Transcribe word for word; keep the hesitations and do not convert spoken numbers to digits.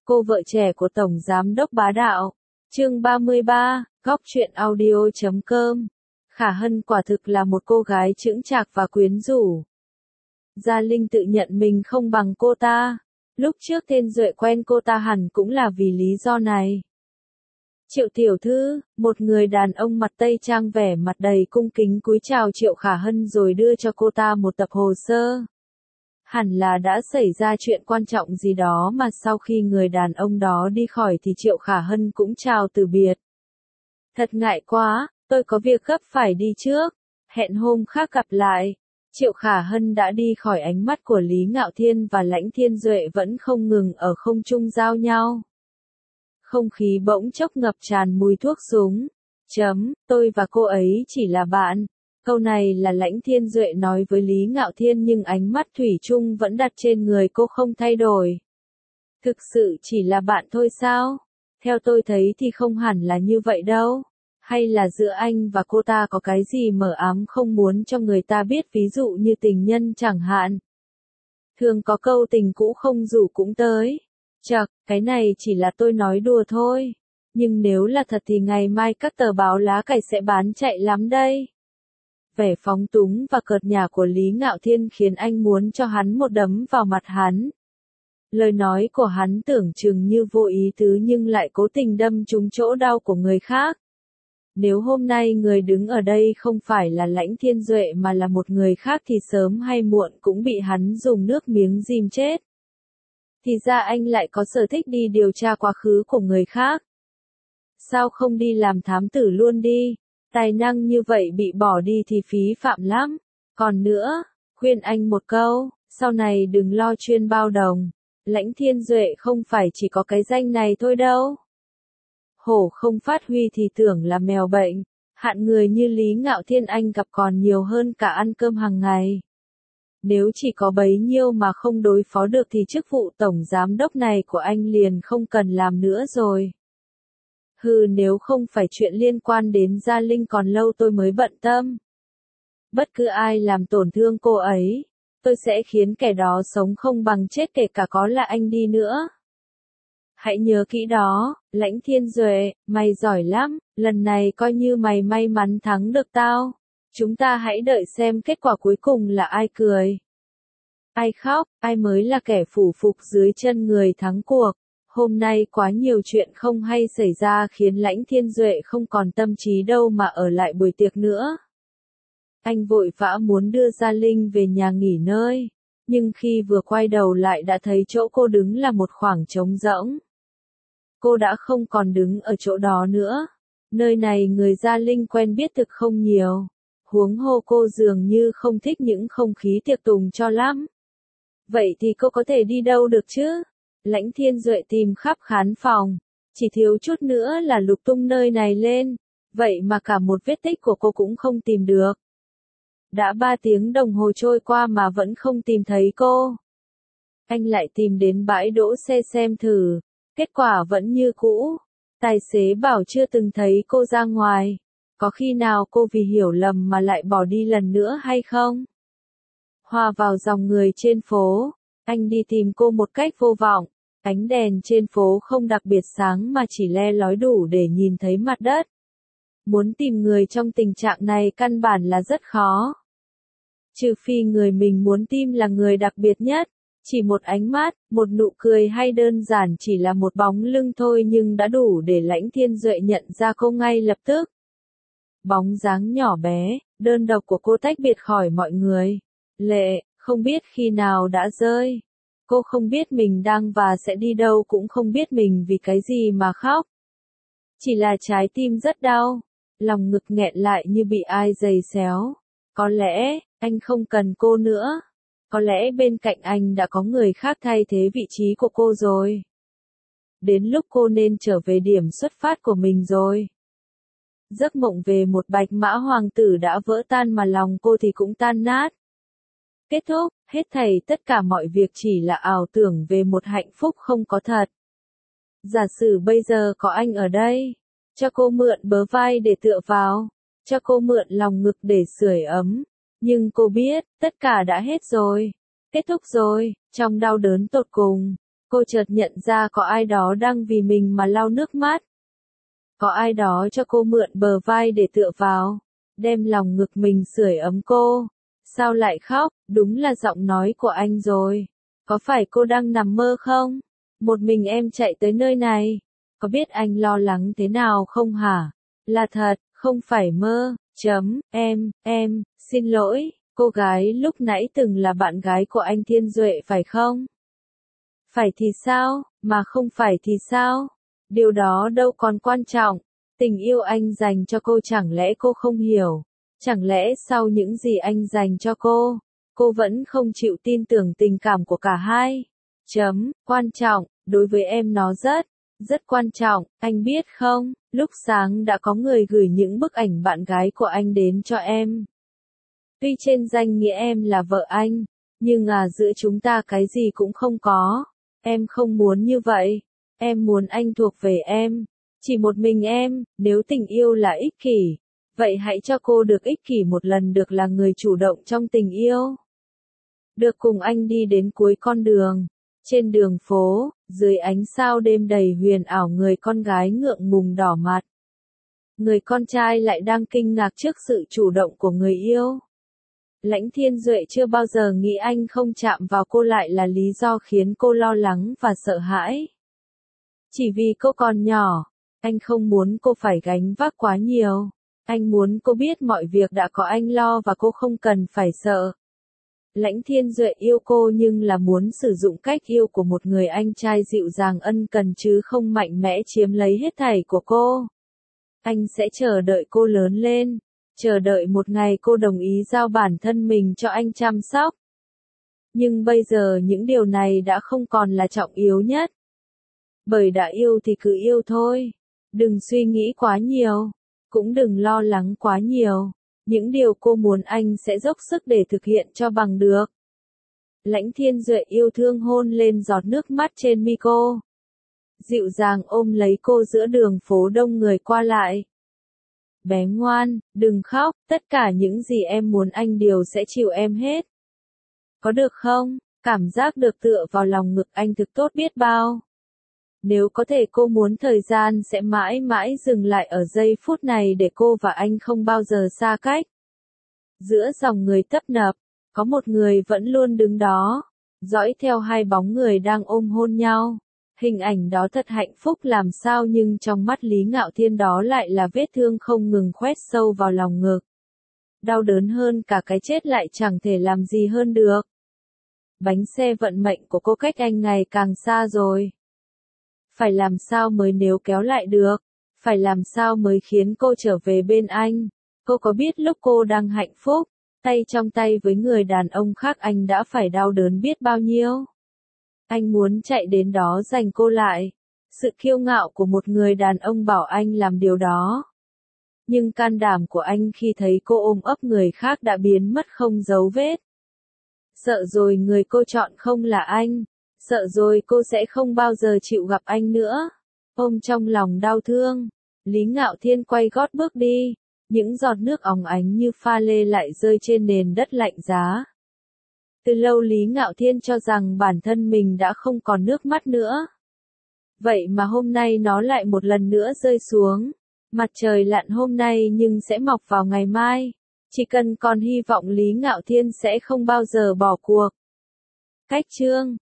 Cô vợ trẻ của Tổng Giám đốc bá đạo. Chương ba mươi ba, góc truyện audio chấm com. Khả Hân quả thực là một cô gái chững chạc và quyến rũ. Gia Linh tự nhận mình không bằng cô ta. Lúc trước Thiên Duệ quen cô ta hẳn cũng là vì lý do này. Triệu tiểu thư, một người đàn ông mặt tây trang vẻ mặt đầy cung kính cúi chào Triệu Khả Hân rồi đưa cho cô ta một tập hồ sơ. Hẳn là đã xảy ra chuyện quan trọng gì đó mà sau khi người đàn ông đó đi khỏi thì Triệu Khả Hân cũng chào từ biệt. Thật ngại quá, tôi có việc gấp phải đi trước, hẹn hôm khác gặp lại. Triệu Khả Hân đã đi khỏi, ánh mắt của Lý Ngạo Thiên và Lãnh Thiên Duệ vẫn không ngừng ở không trung giao nhau. Không khí bỗng chốc ngập tràn mùi thuốc súng. Chấm, tôi và cô ấy chỉ là bạn. Câu này là Lãnh Thiên Duệ nói với Lý Ngạo Thiên nhưng ánh mắt thủy chung vẫn đặt trên người cô không thay đổi. Thực sự chỉ là bạn thôi sao? Theo tôi thấy thì không hẳn là như vậy đâu. Hay là giữa anh và cô ta có cái gì mờ ám không muốn cho người ta biết, ví dụ như tình nhân chẳng hạn. Thường có câu tình cũ không rủ cũng tới. Chậc, cái này chỉ là tôi nói đùa thôi. Nhưng nếu là thật thì ngày mai các tờ báo lá cải sẽ bán chạy lắm đây. Vẻ phóng túng và cợt nhả của Lý Ngạo Thiên khiến anh muốn cho hắn một đấm vào mặt hắn. Lời nói của hắn tưởng chừng như vô ý tứ nhưng lại cố tình đâm trúng chỗ đau của người khác. Nếu hôm nay người đứng ở đây không phải là Lãnh Thiên Duệ mà là một người khác thì sớm hay muộn cũng bị hắn dùng nước miếng dìm chết. Thì ra anh lại có sở thích đi điều tra quá khứ của người khác. Sao không đi làm thám tử luôn đi? Tài năng như vậy bị bỏ đi thì phí phạm lắm. Còn nữa, khuyên anh một câu, sau này đừng lo chuyên bao đồng. Lãnh Thiên Duệ không phải chỉ có cái danh này thôi đâu. Hổ không phát huy thì tưởng là mèo bệnh. Hạn người như Lý Ngạo Thiên anh gặp còn nhiều hơn cả ăn cơm hàng ngày. Nếu chỉ có bấy nhiêu mà không đối phó được thì chức vụ tổng giám đốc này của anh liền không cần làm nữa rồi. Hừ, nếu không phải chuyện liên quan đến Gia Linh còn lâu tôi mới bận tâm. Bất cứ ai làm tổn thương cô ấy, tôi sẽ khiến kẻ đó sống không bằng chết, kể cả có là anh đi nữa. Hãy nhớ kỹ đó, Lãnh Thiên Duệ, mày giỏi lắm, lần này coi như mày may mắn thắng được tao. Chúng ta hãy đợi xem kết quả cuối cùng là ai cười, ai khóc, ai mới là kẻ phủ phục dưới chân người thắng cuộc. Hôm nay quá nhiều chuyện không hay xảy ra khiến Lãnh Thiên Duệ không còn tâm trí đâu mà ở lại buổi tiệc nữa. Anh vội vã muốn đưa Gia Linh về nhà nghỉ ngơi, nhưng khi vừa quay đầu lại đã thấy chỗ cô đứng là một khoảng trống rỗng. Cô đã không còn đứng ở chỗ đó nữa. Nơi này người Gia Linh quen biết thực không nhiều. Huống hồ cô dường như không thích những không khí tiệc tùng cho lắm. Vậy thì cô có thể đi đâu được chứ? Lãnh Thiên Duệ tìm khắp khán phòng, chỉ thiếu chút nữa là lục tung nơi này lên, vậy mà cả một vết tích của cô cũng không tìm được. Đã ba tiếng đồng hồ trôi qua mà vẫn không tìm thấy cô. Anh lại tìm đến bãi đỗ xe xem thử, kết quả vẫn như cũ. Tài xế bảo chưa từng thấy cô ra ngoài. Có khi nào cô vì hiểu lầm mà lại bỏ đi lần nữa hay không? Hòa vào dòng người trên phố, anh đi tìm cô một cách vô vọng. Ánh đèn trên phố không đặc biệt sáng mà chỉ le lói đủ để nhìn thấy mặt đất. Muốn tìm người trong tình trạng này căn bản là rất khó. Trừ phi người mình muốn tìm là người đặc biệt nhất. Chỉ một ánh mắt, một nụ cười hay đơn giản chỉ là một bóng lưng thôi nhưng đã đủ để Lãnh Thiên Duệ nhận ra cô ngay lập tức. Bóng dáng nhỏ bé, đơn độc của cô tách biệt khỏi mọi người. Lệ, không biết khi nào đã rơi. Cô không biết mình đang và sẽ đi đâu, cũng không biết mình vì cái gì mà khóc. Chỉ là trái tim rất đau, lòng ngực nghẹn lại như bị ai giày xéo. Có lẽ, anh không cần cô nữa. Có lẽ bên cạnh anh đã có người khác thay thế vị trí của cô rồi. Đến lúc cô nên trở về điểm xuất phát của mình rồi. Giấc mộng về một bạch mã hoàng tử đã vỡ tan mà lòng cô thì cũng tan nát. Kết thúc, hết thảy tất cả mọi việc chỉ là ảo tưởng về một hạnh phúc không có thật. Giả sử bây giờ có anh ở đây, cho cô mượn bờ vai để tựa vào, cho cô mượn lòng ngực để sưởi ấm. Nhưng cô biết, tất cả đã hết rồi. Kết thúc rồi, trong đau đớn tột cùng. Cô chợt nhận ra có ai đó đang vì mình mà lau nước mắt. Có ai đó cho cô mượn bờ vai để tựa vào, đem lòng ngực mình sưởi ấm cô. Sao lại khóc, đúng là giọng nói của anh rồi. Có phải cô đang nằm mơ không? Một mình em chạy tới nơi này. Có biết anh lo lắng thế nào không hả? Là thật, không phải mơ. Chấm, em, em, xin lỗi, cô gái lúc nãy từng là bạn gái của anh Thiên Duệ phải không? Phải thì sao, mà không phải thì sao? Điều đó đâu còn quan trọng. Tình yêu anh dành cho cô chẳng lẽ cô không hiểu? Chẳng lẽ sau những gì anh dành cho cô, cô vẫn không chịu tin tưởng tình cảm của cả hai? Chấm, quan trọng, đối với em nó rất, rất quan trọng, anh biết không, lúc sáng đã có người gửi những bức ảnh bạn gái của anh đến cho em. Tuy trên danh nghĩa em là vợ anh, nhưng à giữa chúng ta cái gì cũng không có. Em không muốn như vậy. Em muốn anh thuộc về em. Chỉ một mình em, nếu tình yêu là ích kỷ, vậy hãy cho cô được ích kỷ một lần, được là người chủ động trong tình yêu. Được cùng anh đi đến cuối con đường. Trên đường phố, dưới ánh sao đêm đầy huyền ảo, người con gái ngượng ngùng đỏ mặt. Người con trai lại đang kinh ngạc trước sự chủ động của người yêu. Lãnh Thiên Duệ chưa bao giờ nghĩ anh không chạm vào cô lại là lý do khiến cô lo lắng và sợ hãi. Chỉ vì cô còn nhỏ, anh không muốn cô phải gánh vác quá nhiều. Anh muốn cô biết mọi việc đã có anh lo và cô không cần phải sợ. Lãnh Thiên Duệ yêu cô nhưng là muốn sử dụng cách yêu của một người anh trai dịu dàng ân cần chứ không mạnh mẽ chiếm lấy hết thảy của cô. Anh sẽ chờ đợi cô lớn lên, chờ đợi một ngày cô đồng ý giao bản thân mình cho anh chăm sóc. Nhưng bây giờ những điều này đã không còn là trọng yếu nhất. Bởi đã yêu thì cứ yêu thôi. Đừng suy nghĩ quá nhiều, cũng đừng lo lắng quá nhiều. Những điều cô muốn anh sẽ dốc sức để thực hiện cho bằng được. Lãnh Thiên Duệ yêu thương hôn lên giọt nước mắt trên mi cô. Dịu dàng ôm lấy cô giữa đường phố đông người qua lại. Bé ngoan, đừng khóc, tất cả những gì em muốn anh đều sẽ chịu em hết. Có được không? Cảm giác được tựa vào lòng ngực anh thực tốt biết bao. Nếu có thể cô muốn thời gian sẽ mãi mãi dừng lại ở giây phút này để cô và anh không bao giờ xa cách. Giữa dòng người tấp nập, có một người vẫn luôn đứng đó, dõi theo hai bóng người đang ôm hôn nhau. Hình ảnh đó thật hạnh phúc làm sao, nhưng trong mắt Lý Ngạo Thiên đó lại là vết thương không ngừng khoét sâu vào lòng ngực. Đau đớn hơn cả cái chết lại chẳng thể làm gì hơn được. Bánh xe vận mệnh của cô cách anh ngày càng xa rồi. Phải làm sao mới níu kéo lại được? Phải làm sao mới khiến cô trở về bên anh? Cô có biết lúc cô đang hạnh phúc, tay trong tay với người đàn ông khác, anh đã phải đau đớn biết bao nhiêu? Anh muốn chạy đến đó giành cô lại. Sự kiêu ngạo của một người đàn ông bảo anh làm điều đó. Nhưng can đảm của anh khi thấy cô ôm ấp người khác đã biến mất không dấu vết. Sợ rồi người cô chọn không là anh. Sợ rồi cô sẽ không bao giờ chịu gặp anh nữa. Ôm trong lòng đau thương, Lý Ngạo Thiên quay gót bước đi. Những giọt nước óng ánh như pha lê lại rơi trên nền đất lạnh giá. Từ lâu Lý Ngạo Thiên cho rằng bản thân mình đã không còn nước mắt nữa. Vậy mà hôm nay nó lại một lần nữa rơi xuống. Mặt trời lặn hôm nay nhưng sẽ mọc vào ngày mai. Chỉ cần còn hy vọng Lý Ngạo Thiên sẽ không bao giờ bỏ cuộc. Cách chương